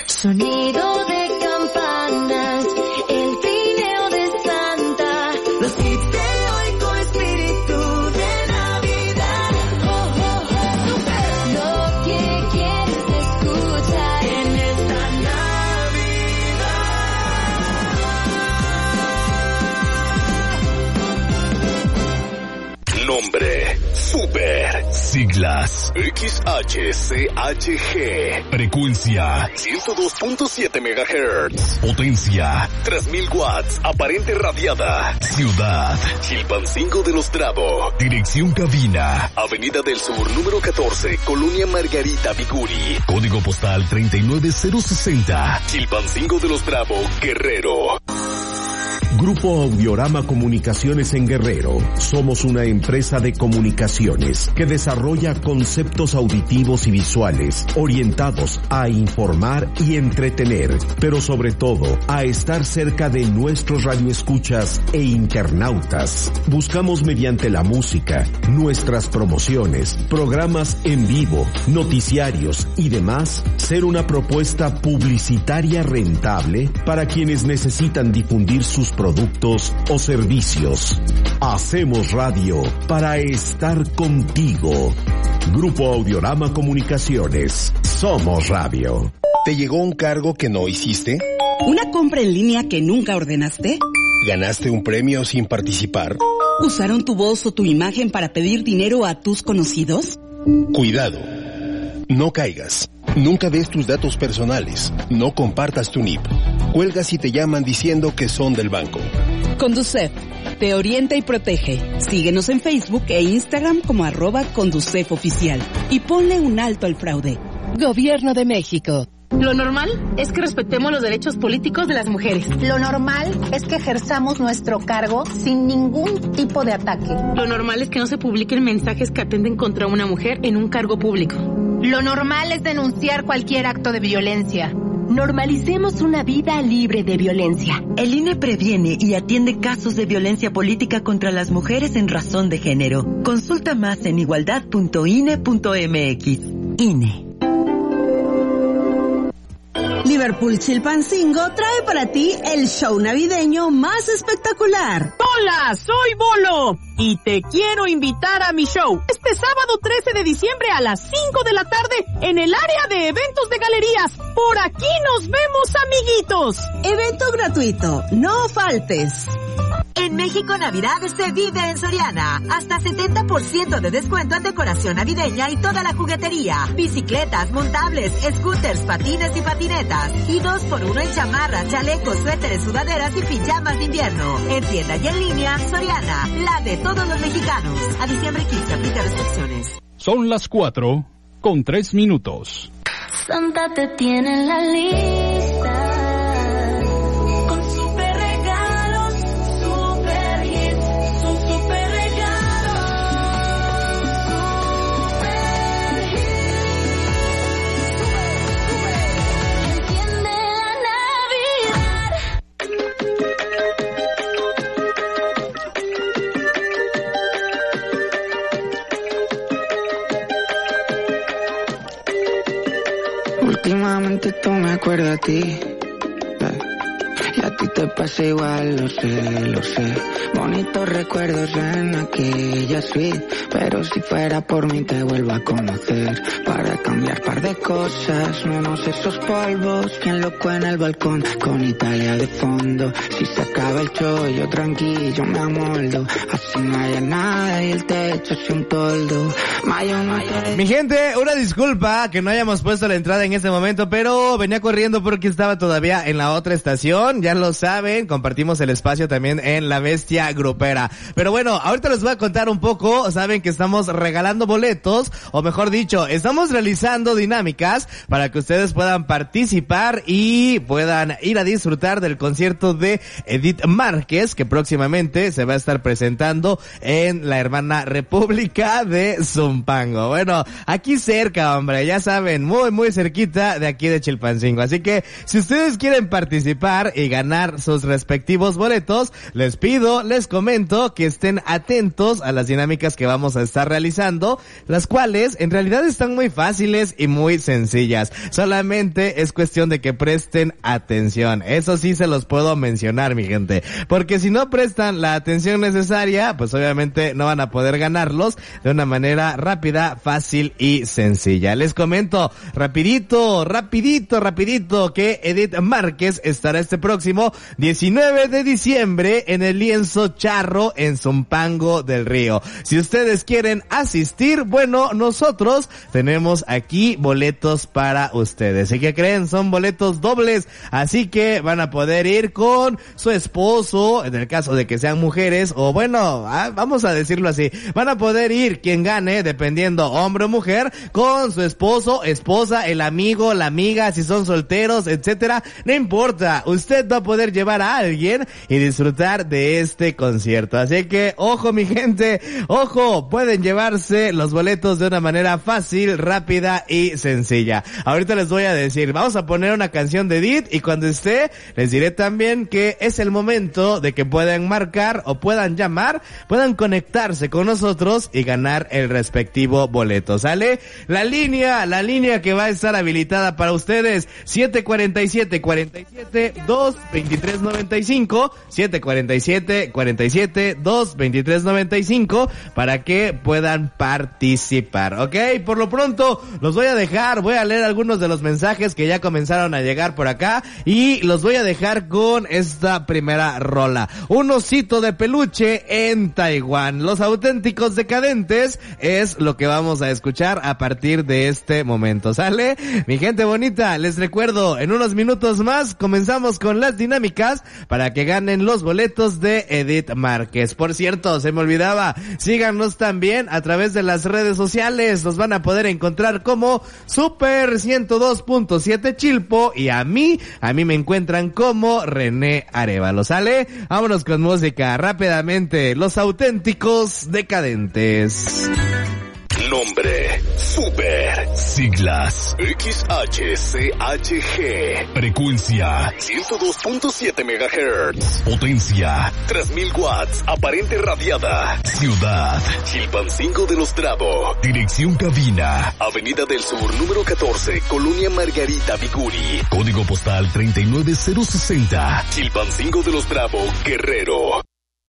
Sonido de campanas, el trineo de Santa, los hits de hoy con espíritu de Navidad. Oh, oh, oh, super. Lo que quieres escuchar en esta Navidad. Nombre: Super. Siglas: XHCHG. Frecuencia: 102.7 MHz. Potencia: 3000 watts. Aparente radiada. Ciudad: Chilpancingo de los Bravo. Dirección cabina: Avenida del Sur, número 14, Colonia Margarita Biguri. Código postal 39060. Chilpancingo de los Bravo, Guerrero. Grupo Audiorama Comunicaciones en Guerrero. Somos una empresa de comunicaciones que desarrolla conceptos auditivos y visuales orientados a informar y entretener, pero sobre todo a estar cerca de nuestros radioescuchas e internautas. Buscamos mediante la música, nuestras promociones, programas en vivo, noticiarios y demás, ser una propuesta publicitaria rentable para quienes necesitan difundir sus productos o servicios. Hacemos radio para estar contigo. Grupo Audiorama Comunicaciones. Somos radio. ¿Te llegó un cargo que no hiciste? ¿Una compra en línea que nunca ordenaste? ¿Ganaste un premio sin participar? ¿Usaron tu voz o tu imagen para pedir dinero a tus conocidos? Cuidado. No caigas. Nunca des tus datos personales. No compartas tu NIP. Cuelga si te llaman diciendo que son del banco. Conducef, te orienta y protege. Síguenos en Facebook e Instagram como @ConducefOficial y ponle un alto al fraude. Gobierno de México. Lo normal es que respetemos los derechos políticos de las mujeres. Lo normal es que ejerzamos nuestro cargo sin ningún tipo de ataque. Lo normal es que no se publiquen mensajes que atenten contra una mujer en un cargo público. Lo normal es denunciar cualquier acto de violencia. Normalicemos una vida libre de violencia. El INE previene y atiende casos de violencia política contra las mujeres en razón de género. Consulta más en igualdad.ine.mx. INE. Liverpool Chilpancingo trae para ti el show navideño más espectacular. Hola, soy Bolo y te quiero invitar a mi show este sábado 13 de diciembre a las 5 de la tarde en el área de eventos de galerías. Por aquí nos vemos, amiguitos. Evento gratuito, no faltes. En México Navidad se vive en Soriana. Hasta 70% de descuento en decoración navideña y toda la juguetería. Bicicletas, montables, scooters, patines y patinetas. Y 2x1 en chamarras, chalecos, suéteres, sudaderas y pijamas de invierno. En tienda y en línea, Soriana, la de todos los mexicanos. A diciembre 15 aplica restricciones. Son las 4:03. Santa te tiene en la lista. Últimamente tú me acuerdas a ti, y a ti te pasa igual, lo sé. Bonitos recuerdos en aquella suite, pero si fuera por mí te vuelvo a conocer, para cambiar par de cosas, menos esos polvos, bien loco en el balcón, con Italia de fondo. Si se acaba el show, yo tranquilo me amoldo, así no haya nada y el techo es un toldo. Mi gente, una disculpa que no hayamos puesto la entrada en este momento, pero venía corriendo porque estaba todavía en la otra estación, ya lo saben, compartimos el espacio también en La Bestia Grupera. Pero bueno, ahorita les voy a contar un poco, saben que estamos regalando boletos, o mejor dicho, estamos realizando dinámicas para que ustedes puedan participar y puedan ir a disfrutar del concierto de Edith Márquez, que próximamente se va a estar presentando en la hermana República de Zumpango. Bueno, aquí cerca, hombre, ya saben, muy cerquita de aquí de Chilpancingo. Así que, si ustedes quieren participar y ganar sus respectivos boletos, les comento que estén atentos a las dinámicas que vamos a estar realizando, las cuales en realidad están muy fáciles y muy sencillas. Solamente es cuestión de que presten atención. Eso sí se los puedo mencionar, mi gente, porque si no prestan la atención necesaria, pues obviamente no van a poder ganarlos de una manera rápida, fácil y sencilla. Les comento rapidito que Edith Márquez estará este próximo 19 de diciembre en el Lienzo Charro en Zumpango del Río. Si ustedes quieren asistir, bueno, nosotros tenemos aquí boletos para ustedes. ¿Y qué creen? Son boletos dobles, así que van a poder ir con su esposo, en el caso de que sean mujeres, o bueno, vamos a decirlo así, van a poder ir quien gane, dependiendo hombre o mujer, con su esposo, esposa, el amigo, la amiga, si son solteros, etcétera, no importa, usted va a poder llevar a alguien y disfrutar de este concierto. Así que, ojo mi gente, ojo, pueden llevarse los boletos de una manera fácil, rápida y sencilla. Ahorita les voy a decir, vamos a poner una canción de Edith y cuando esté, les diré también que es el momento de que puedan marcar o puedan llamar, puedan conectarse con nosotros y ganar el respectivo boleto, ¿sale? La línea que va a estar habilitada para ustedes, 747-223-95, 747-223-95, para que puedan participar, ¿ok? Por lo pronto, los voy a dejar, voy a leer algunos de los mensajes que ya comenzaron a llegar por acá y los voy a dejar con esta primera rola. Un osito de peluche en Taiwán. Los Auténticos Decadentes es lo que vamos a escuchar a partir de este momento, ¿sale? Mi gente bonita, les recuerdo, en unos minutos más comenzamos con las dinámicas para que ganen los boletos de Edith Márquez. Por cierto, se me olvidaba, síganos también a través de las redes sociales, nos van a poder encontrar como Super 102.7 Chilpo y a mí me encuentran como René Arevalo, ¿sale? Vámonos con música rápidamente, Los Auténticos Decadentes. Nombre, Super. Siglas, XHCHG. Frecuencia, 102.7 MHz. Potencia, 3000 watts. Aparente radiada. Ciudad, Chilpancingo de los Trabo. Dirección cabina, Avenida del Sur, número 14, Colonia Margarita Viguri. Código postal 39060. Chilpancingo de los Trabo, Guerrero.